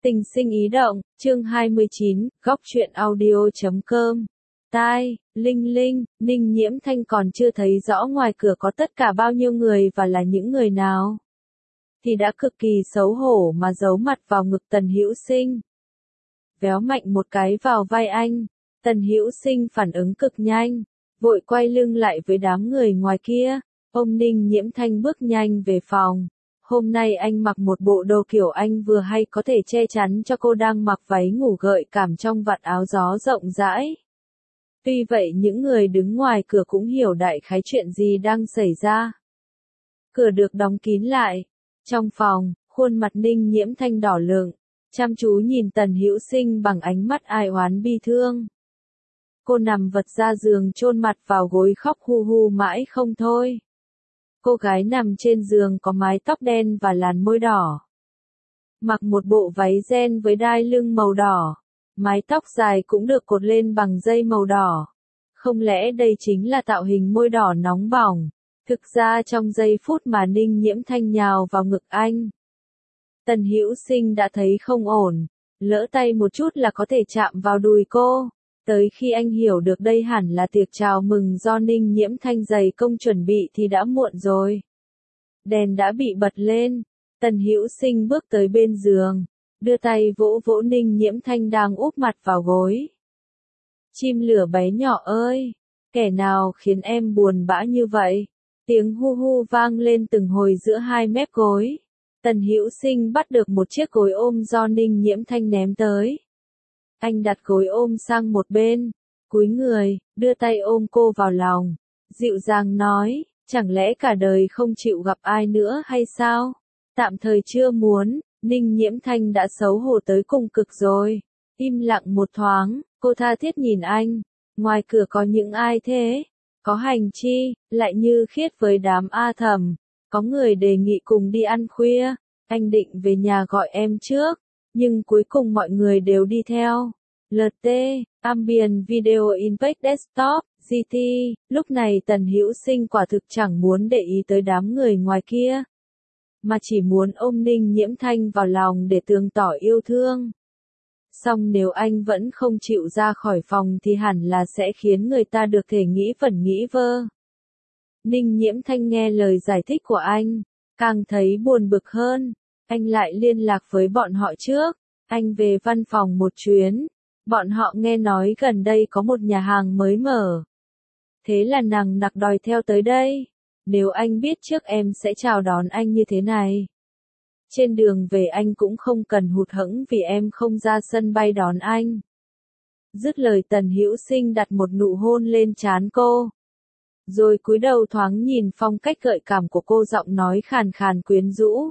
Tình sinh ý động, chương 29, góc truyện audio.com. Tai, Linh Linh, Ninh Nhiễm Thanh còn chưa thấy rõ ngoài cửa có tất cả bao nhiêu người và là những người nào. Thì đã cực kỳ xấu hổ mà giấu mặt vào ngực Tần Hữu Sinh. Véo mạnh một cái vào vai anh, Tần Hữu Sinh phản ứng cực nhanh, vội quay lưng lại với đám người ngoài kia, ôm Ninh Nhiễm Thanh bước nhanh về phòng. Hôm nay anh mặc một bộ đồ kiểu anh vừa hay có thể che chắn cho cô đang mặc váy ngủ gợi cảm trong vạt áo gió rộng rãi. Tuy vậy những người đứng ngoài cửa cũng hiểu đại khái chuyện gì đang xảy ra. Cửa được đóng kín lại. Trong phòng, khuôn mặt Ninh Nhiễm Thanh đỏ lựng, chăm chú nhìn Tần Hữu Sinh bằng ánh mắt ai oán bi thương. Cô nằm vật ra giường chôn mặt vào gối khóc hu hu mãi không thôi. Cô gái nằm trên giường có mái tóc đen và làn môi đỏ. Mặc một bộ váy ren với đai lưng màu đỏ. Mái tóc dài cũng được cột lên bằng dây màu đỏ. Không lẽ đây chính là tạo hình môi đỏ nóng bỏng? Thực ra trong giây phút mà Ninh Nhiễm Thanh nhào vào ngực anh, Tần Hữu Sinh đã thấy không ổn. Lỡ tay một chút là có thể chạm vào đùi cô. Tới khi anh hiểu được đây hẳn là tiệc chào mừng do Ninh Nhiễm Thanh dày công chuẩn bị thì đã muộn rồi. Đèn đã bị bật lên, Tần Hữu Sinh bước tới bên giường, đưa tay vỗ vỗ Ninh Nhiễm Thanh đang úp mặt vào gối. Chim lửa bé nhỏ ơi, kẻ nào khiến em buồn bã như vậy? Tiếng hu hu vang lên từng hồi giữa hai mép gối. Tần Hữu Sinh bắt được một chiếc gối ôm do Ninh Nhiễm Thanh ném tới. Anh đặt gối ôm sang một bên, cúi người, đưa tay ôm cô vào lòng, dịu dàng nói, chẳng lẽ cả đời không chịu gặp ai nữa hay sao? Tạm thời chưa muốn. Ninh Nhiễm Thanh đã xấu hổ tới cùng cực rồi. Im lặng một thoáng, cô tha thiết nhìn anh. Ngoài cửa có những ai thế? Có Hành Chi, lại Như Khiết với đám A Thẩm. Có người đề nghị cùng đi ăn khuya. Anh định về nhà gọi em trước, nhưng cuối cùng mọi người đều đi theo. LT, Ambient Video Impact Desktop, GT. Lúc này Tần Hữu Sinh quả thực chẳng muốn để ý tới đám người ngoài kia, mà chỉ muốn ôm Ninh Nhiễm Thanh vào lòng để tường tỏ yêu thương. Song nếu anh vẫn không chịu ra khỏi phòng thì hẳn là sẽ khiến người ta được thể nghĩ vẩn nghĩ vơ. Ninh Nhiễm Thanh nghe lời giải thích của anh, càng thấy buồn bực hơn. Anh lại liên lạc với bọn họ trước. Anh về văn phòng một chuyến. Bọn họ nghe nói gần đây có một nhà hàng mới mở. Thế là nằng nặc đòi theo tới đây. Nếu anh biết trước em sẽ chào đón anh như thế này. Trên đường về anh cũng không cần hụt hẫng vì em không ra sân bay đón anh. Dứt lời Tần Hữu Sinh đặt một nụ hôn lên trán cô. Rồi cúi đầu thoáng nhìn phong cách gợi cảm của cô, giọng nói khàn khàn quyến rũ.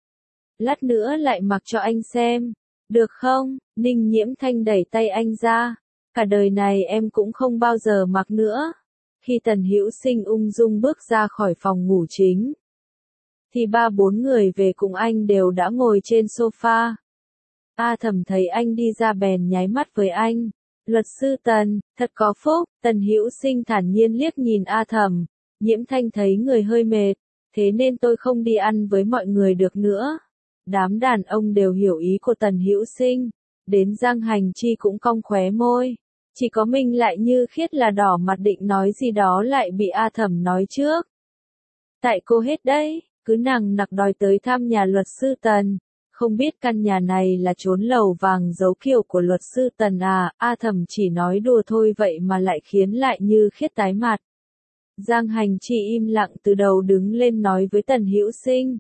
Lát nữa lại mặc cho anh xem. Được không? Ninh Nhiễm Thanh đẩy tay anh ra. Cả đời này em cũng không bao giờ mặc nữa. Khi Tần Hữu Sinh ung dung bước ra khỏi phòng ngủ chính, thì 3-4 người về cùng anh đều đã ngồi trên sofa. A Thẩm thấy anh đi ra bèn nháy mắt với anh. Luật sư Tần, thật có phúc. Tần Hữu Sinh thản nhiên liếc nhìn A Thẩm. Nhiễm Thanh thấy người hơi mệt, thế nên tôi không đi ăn với mọi người được nữa. Đám đàn ông đều hiểu ý của Tần Hữu Sinh. Đến Giang Hành Chi cũng cong khóe môi. Chỉ có mình lại Như Khiết là đỏ mặt định nói gì đó lại bị A Thẩm nói trước. Tại cô hết đấy, cứ nằng nặc đòi tới thăm nhà luật sư Tần. Không biết căn nhà này là chốn lầu vàng dấu kiều của luật sư Tần à? A Thẩm chỉ nói đùa thôi vậy mà lại khiến lại Như Khiết tái mặt. Giang Hành Chi im lặng từ đầu đứng lên nói với Tần Hữu Sinh.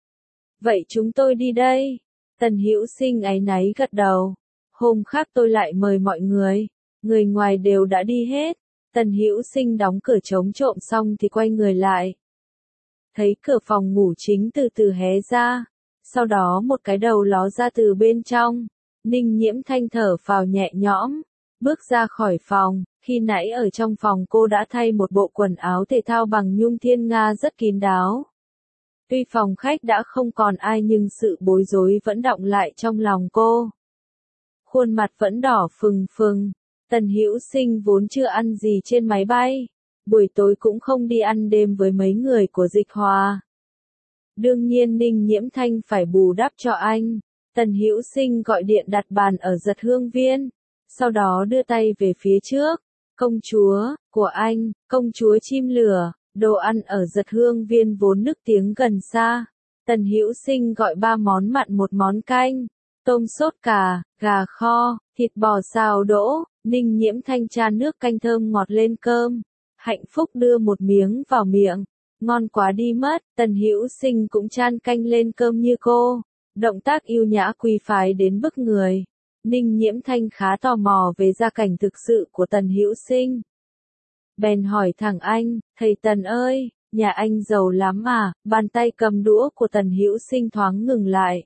Vậy chúng tôi đi đây. Tần Hữu Sinh áy náy gật đầu. Hôm khác tôi lại mời mọi người. Người ngoài đều đã đi hết. Tần Hữu Sinh đóng cửa chống trộm xong thì quay người lại. Thấy cửa phòng ngủ chính từ từ hé ra. Sau đó một cái đầu ló ra từ bên trong. Ninh Nhiễm Thanh thở phào nhẹ nhõm. Bước ra khỏi phòng. Khi nãy ở trong phòng cô đã thay một bộ quần áo thể thao bằng nhung thiên nga rất kín đáo. Tuy phòng khách đã không còn ai nhưng sự bối rối vẫn đọng lại trong lòng cô. Khuôn mặt vẫn đỏ phừng phừng. Tần Hữu Sinh vốn chưa ăn gì trên máy bay. Buổi tối cũng không đi ăn đêm với mấy người của Dịch Hòa. Đương nhiên Ninh Nhiễm Thanh phải bù đắp cho anh. Tần Hữu Sinh gọi điện đặt bàn ở Giật Hương Viên, sau đó đưa tay về phía trước. Công chúa, của anh, công chúa chim lửa, đồ ăn ở Giật Hương Viên vốn nức tiếng gần xa. Tần Hữu Sinh gọi 3 món mặn, 1 món canh, tôm sốt cà, gà kho, thịt bò xào đỗ. Ninh Nhiễm Thanh chan nước canh thơm ngọt lên cơm. Hạnh Phúc đưa một miếng vào miệng. Ngon quá đi mất. Tần Hữu Sinh cũng chan canh lên cơm như cô. Động tác yêu nhã quý phái đến bức người. Ninh Nhiễm Thanh khá tò mò về gia cảnh thực sự của Tần Hữu Sinh. Bèn hỏi thẳng anh, thầy Tần ơi, nhà anh giàu lắm à? Bàn tay cầm đũa của Tần Hữu Sinh thoáng ngừng lại.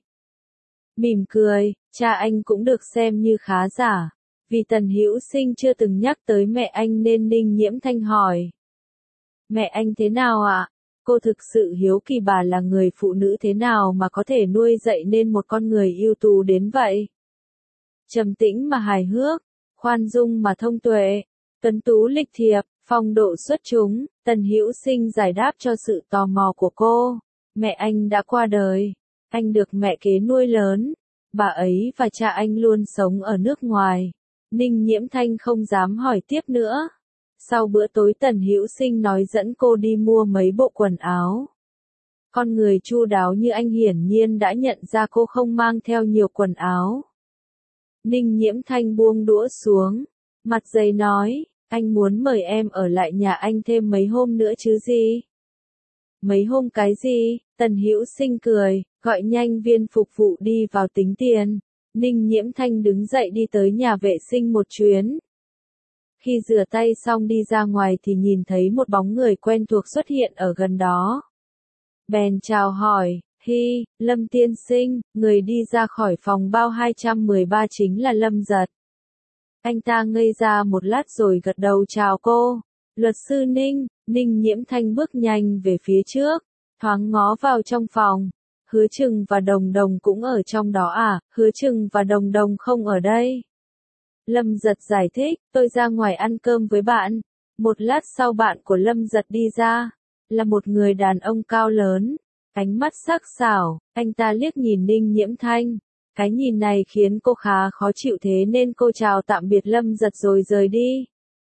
Mỉm cười, cha anh cũng được xem như khá giả. Vì Tần Hữu Sinh chưa từng nhắc tới mẹ anh nên Ninh Nhiễm Thanh hỏi. Mẹ anh thế nào ạ? Cô thực sự hiếu kỳ bà là người phụ nữ thế nào mà có thể nuôi dạy nên một con người ưu tú đến vậy. Trầm tĩnh mà hài hước, khoan dung mà thông tuệ, tuấn tú lịch thiệp, phong độ xuất chúng. Tần Hữu Sinh giải đáp cho sự tò mò của cô. Mẹ anh đã qua đời, anh được mẹ kế nuôi lớn. Bà ấy và cha anh luôn sống ở nước ngoài. Ninh Nhiễm Thanh không dám hỏi tiếp nữa. Sau bữa tối Tần Hữu Sinh nói dẫn cô đi mua mấy bộ quần áo. Con người chu đáo như anh hiển nhiên đã nhận ra cô không mang theo nhiều quần áo. Ninh Nhiễm Thanh buông đũa xuống, mặt dày nói, anh muốn mời em ở lại nhà anh thêm mấy hôm nữa chứ gì? Mấy hôm cái gì? Tần Hữu Sinh cười, gọi nhanh viên phục vụ đi vào tính tiền. Ninh Nhiễm Thanh đứng dậy đi tới nhà vệ sinh một chuyến. Khi rửa tay xong đi ra ngoài thì nhìn thấy một bóng người quen thuộc xuất hiện ở gần đó. Bèn chào hỏi, hi, Lâm tiên sinh, người đi ra khỏi phòng bao 213 chính là Lâm Giật. Anh ta ngây ra một lát rồi gật đầu chào cô. Luật sư Ninh. Ninh Nhiễm Thanh bước nhanh về phía trước, thoáng ngó vào trong phòng. Hứa Trừng và Đồng Đồng cũng ở trong đó à? Hứa Trừng và Đồng Đồng không ở đây. Lâm Giật giải thích, tôi ra ngoài ăn cơm với bạn. Một lát sau bạn của Lâm Giật đi ra, là một người đàn ông cao lớn, ánh mắt sắc sảo. Anh ta liếc nhìn Ninh Nhiễm Thanh. Cái nhìn này khiến cô khá khó chịu thế nên cô chào tạm biệt Lâm Giật rồi rời đi.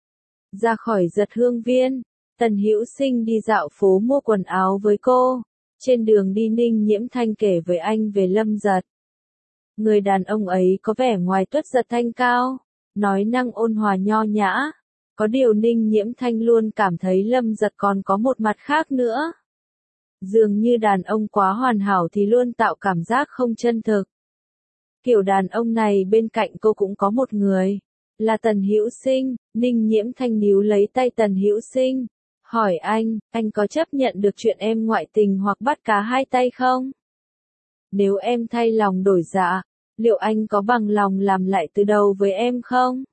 Ra khỏi Giật Hương Viên, Tần Hữu Sinh đi dạo phố mua quần áo với cô. Trên đường đi Ninh Nhiễm Thanh kể với anh về Lâm Giật. Người đàn ông ấy có vẻ ngoài Tuất Giật thanh cao, nói năng ôn hòa nho nhã. Có điều Ninh Nhiễm Thanh luôn cảm thấy Lâm Giật còn có một mặt khác nữa. Dường như đàn ông quá hoàn hảo thì luôn tạo cảm giác không chân thực. Kiểu đàn ông này bên cạnh cô cũng có một người, là Tần Hữu Sinh. Ninh Nhiễm Thanh níu lấy tay Tần Hữu Sinh, hỏi anh có chấp nhận được chuyện em ngoại tình hoặc bắt cá hai tay không? Nếu em thay lòng đổi dạ, liệu anh có bằng lòng làm lại từ đầu với em không?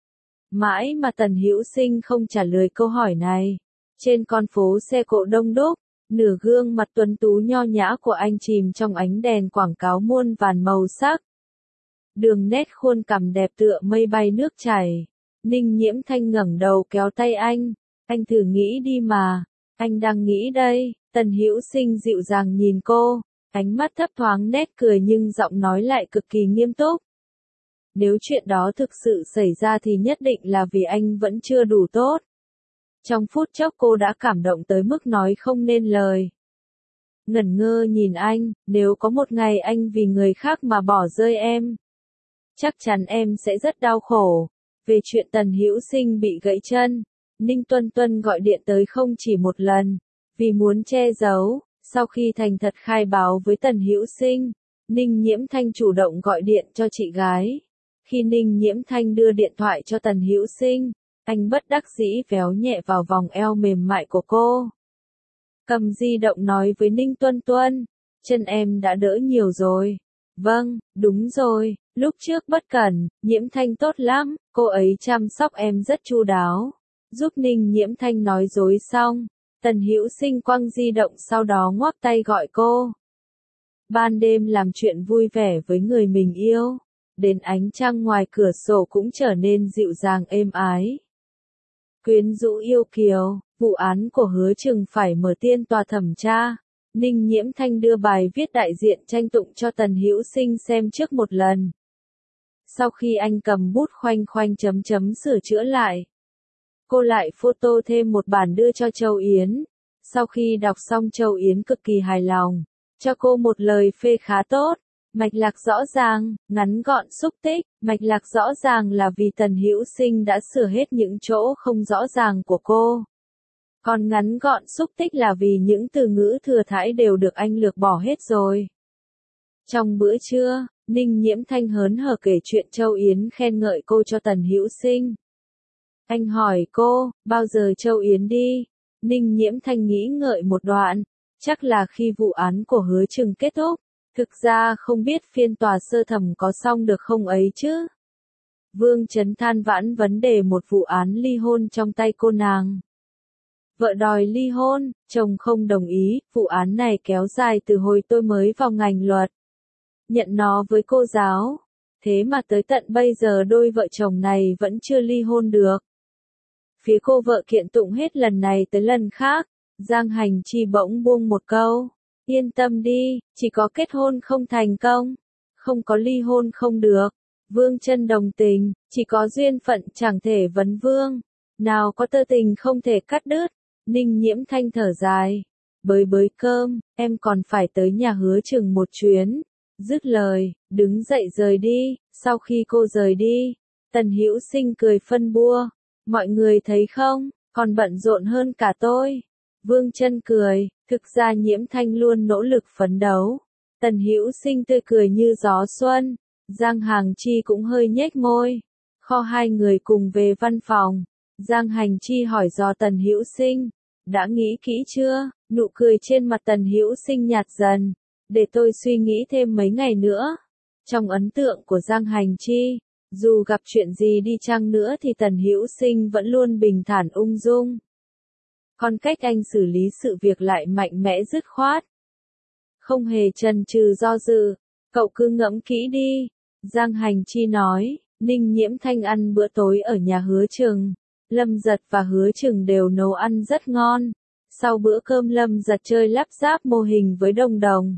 Mãi mà Tần Hữu Sinh không trả lời câu hỏi này. Trên con phố xe cộ đông đúc, nửa gương mặt tuấn tú nho nhã của anh chìm trong ánh đèn quảng cáo muôn vàn màu sắc. Đường nét khuôn cằm đẹp tựa mây bay nước chảy. Ninh Nhiễm Thanh ngẩng đầu kéo tay anh thử nghĩ đi mà, anh đang nghĩ đây. Tần Hữu Sinh dịu dàng nhìn cô, ánh mắt thấp thoáng nét cười nhưng giọng nói lại cực kỳ nghiêm túc. Nếu chuyện đó thực sự xảy ra thì nhất định là vì anh vẫn chưa đủ tốt. Trong phút chốc cô đã cảm động tới mức nói không nên lời. Ngẩn ngơ nhìn anh, nếu có một ngày anh vì người khác mà bỏ rơi em, chắc chắn em sẽ rất đau khổ. Về chuyện Tần Hữu Sinh bị gãy chân, Ninh Tuân Tuân gọi điện tới không chỉ một lần, vì muốn che giấu. Sau khi thành thật khai báo với Tần Hữu Sinh, Ninh Nhiễm Thanh chủ động gọi điện cho chị gái. Khi Ninh Nhiễm Thanh đưa điện thoại cho Tần Hữu Sinh, anh bất đắc dĩ véo nhẹ vào vòng eo mềm mại của cô. Cầm di động nói với Ninh Tuân Tuân, chân em đã đỡ nhiều rồi. Vâng, đúng rồi, lúc trước bất cẩn, Nhiễm Thanh tốt lắm, cô ấy chăm sóc em rất chu đáo. Giúp Ninh Nhiễm Thanh nói dối xong, Tần Hữu Sinh quăng di động sau đó ngoắc tay gọi cô. Ban đêm làm chuyện vui vẻ với người mình yêu, đến ánh trăng ngoài cửa sổ cũng trở nên dịu dàng êm ái. Quyến rũ yêu kiều, vụ án của Hứa Trừng phải mở phiên tòa thẩm tra. Ninh Nhiễm Thanh đưa bài viết đại diện tranh tụng cho Tần Hữu Sinh xem trước một lần. Sau khi anh cầm bút khoanh khoanh chấm chấm sửa chữa lại, cô lại photo thêm một bản đưa cho Châu Yến. Sau khi đọc xong Châu Yến cực kỳ hài lòng, cho cô một lời phê khá tốt, mạch lạc rõ ràng, ngắn gọn xúc tích. Mạch lạc rõ ràng là vì Tần Hữu Sinh đã sửa hết những chỗ không rõ ràng của cô. Còn ngắn gọn xúc tích là vì những từ ngữ thừa thãi đều được anh lược bỏ hết rồi. Trong bữa trưa, Ninh Nhiễm Thanh hớn hở kể chuyện Châu Yến khen ngợi cô cho Tần Hữu Sinh. Anh hỏi cô, bao giờ Châu Yến đi? Ninh Nhiễm Thanh nghĩ ngợi một đoạn, chắc là khi vụ án của Hứa Chừng kết thúc. Thực ra không biết phiên tòa sơ thẩm có xong được không ấy chứ. Vương Chấn than vãn vấn đề một vụ án ly hôn trong tay cô nàng. Vợ đòi ly hôn, chồng không đồng ý, vụ án này kéo dài từ hồi tôi mới vào ngành luật. Nhận nó với cô giáo. Thế mà tới tận bây giờ đôi vợ chồng này vẫn chưa ly hôn được. Phía cô vợ kiện tụng hết lần này tới lần khác. Giang Hành Chi bỗng buông một câu. Yên tâm đi, chỉ có kết hôn không thành công. Không có ly hôn không được. Vương Chân đồng tình, chỉ có duyên phận chẳng thể vấn vương. Nào có tơ tình không thể cắt đứt. Ninh Nhiễm Thanh thở dài. Bới cơm, em còn phải tới nhà Hứa Chừng một chuyến. Dứt lời, đứng dậy rời đi. Sau khi cô rời đi, Tần Hữu Sinh cười phân bua. Mọi người thấy không, còn bận rộn hơn cả tôi. Vương Chân cười, thực ra Nhiễm Thanh luôn nỗ lực phấn đấu. Tần Hữu Sinh tươi cười như gió xuân. Giang Hành Chi cũng hơi nhếch môi. Kho hai người cùng về văn phòng. Giang Hành Chi hỏi dò Tần Hữu Sinh. Đã nghĩ kỹ chưa? Nụ cười trên mặt Tần Hữu Sinh nhạt dần. Để tôi suy nghĩ thêm mấy ngày nữa. Trong ấn tượng của Giang Hành Chi, dù gặp chuyện gì đi chăng nữa thì Tần Hữu Sinh vẫn luôn bình thản ung dung. Còn cách anh xử lý sự việc lại mạnh mẽ dứt khoát. Không hề chần chừ do dự. Cậu cứ ngẫm kỹ đi. Giang Hành Chi nói. Ninh Nhiễm Thanh ăn bữa tối ở nhà Hứa Chừng. Lâm Giật và Hứa Chừng đều nấu ăn rất ngon. Sau bữa cơm Lâm Giật chơi lắp ráp mô hình với Đồng Đồng.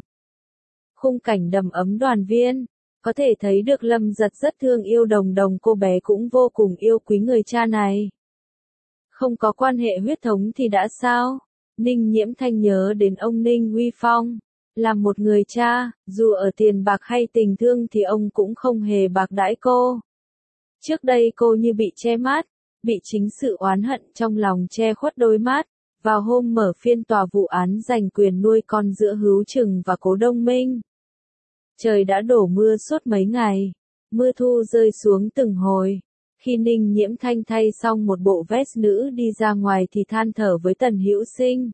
Khung cảnh đầm ấm đoàn viên. Có thể thấy được Lâm Giật rất thương yêu Đồng Đồng, cô bé cũng vô cùng yêu quý người cha này. Không có quan hệ huyết thống thì đã sao? Ninh Nhiễm Thanh nhớ đến ông Ninh Huy Phong. Làm một người cha, dù ở tiền bạc hay tình thương thì ông cũng không hề bạc đãi cô. Trước đây cô như bị che mắt, bị chính sự oán hận trong lòng che khuất đôi mắt. Vào hôm mở phiên tòa vụ án giành quyền nuôi con giữa Hữu Chừng và Cố Đông Minh. Trời đã đổ mưa suốt mấy ngày. Mưa thu rơi xuống từng hồi. Khi Ninh Nhiễm Thanh thay xong một bộ vest nữ đi ra ngoài thì than thở với Tần Hữu Sinh.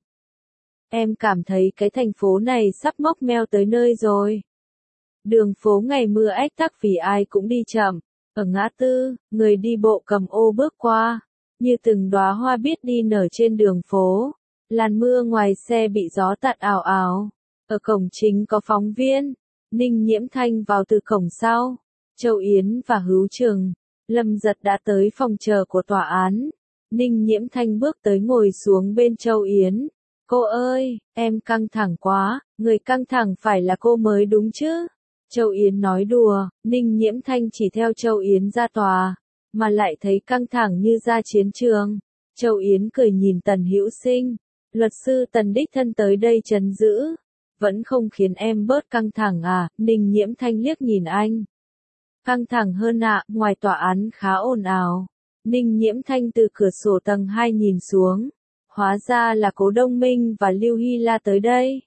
Em cảm thấy cái thành phố này sắp móc meo tới nơi rồi. Đường phố ngày mưa ách tắc vì ai cũng đi chậm. Ở ngã tư, người đi bộ cầm ô bước qua. Như từng đóa hoa biết đi nở trên đường phố. Làn mưa ngoài xe bị gió tạt ào ào. Ở cổng chính có phóng viên. Ninh Nhiễm Thanh vào từ cổng sau. Châu Yến và Hữu Chừng, Lâm Giật đã tới phòng chờ của tòa án. Ninh Nhiễm Thanh bước tới ngồi xuống bên Châu Yến. Cô ơi, em căng thẳng quá, người căng thẳng phải là cô mới đúng chứ. Châu Yến nói đùa, Ninh Nhiễm Thanh chỉ theo Châu Yến ra tòa, mà lại thấy căng thẳng như ra chiến trường. Châu Yến cười nhìn Tần Hữu Sinh. Luật sư Tần đích thân tới đây trấn giữ. Vẫn không khiến em bớt căng thẳng à? Ninh Nhiễm Thanh liếc nhìn anh. Căng thẳng hơn ạ, ngoài tòa án khá ồn ào. Ninh Nhiễm Thanh từ cửa sổ tầng 2 nhìn xuống. Hóa ra là Cố Đông Minh và Lưu Hy La tới đây.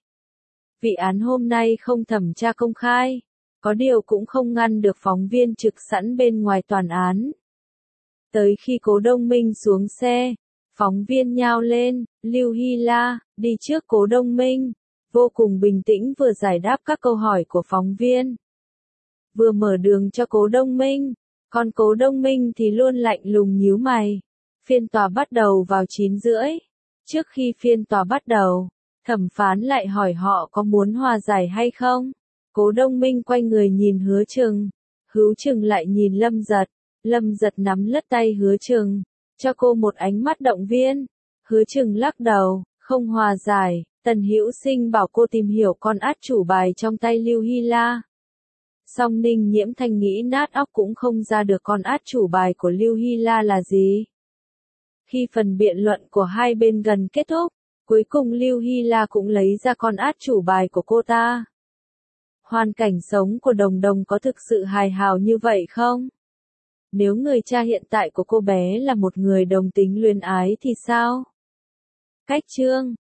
Vị án hôm nay không thẩm tra công khai. Có điều cũng không ngăn được phóng viên trực sẵn bên ngoài tòa án. Tới khi Cố Đông Minh xuống xe, phóng viên nhao lên. Lưu Hy La, đi trước Cố Đông Minh. Vô cùng bình tĩnh vừa giải đáp các câu hỏi của phóng viên. Vừa mở đường cho Cố Đông Minh. Còn Cố Đông Minh thì luôn lạnh lùng nhíu mày. Phiên tòa bắt đầu vào 9:30. Trước khi phiên tòa bắt đầu, thẩm phán lại hỏi họ có muốn hòa giải hay không. Cố Đông Minh quay người nhìn Hứa Chừng. Hữu Chừng lại nhìn Lâm Giật. Lâm Giật nắm lất tay Hứa Chừng, cho cô một ánh mắt động viên. Hứa Chừng lắc đầu, không hòa giải, Tần Hữu Sinh bảo cô tìm hiểu con át chủ bài trong tay Lưu Hy La. Song Ninh Nhiễm Thanh nghĩ nát óc cũng không ra được con át chủ bài của Lưu Hy La là gì. Khi phần biện luận của hai bên gần kết thúc, cuối cùng Lưu Hy La cũng lấy ra con át chủ bài của cô ta. Hoàn cảnh sống của Đồng Đồng có thực sự hài hào như vậy không? Nếu người cha hiện tại của cô bé là một người đồng tính luyến ái thì sao? Cách chương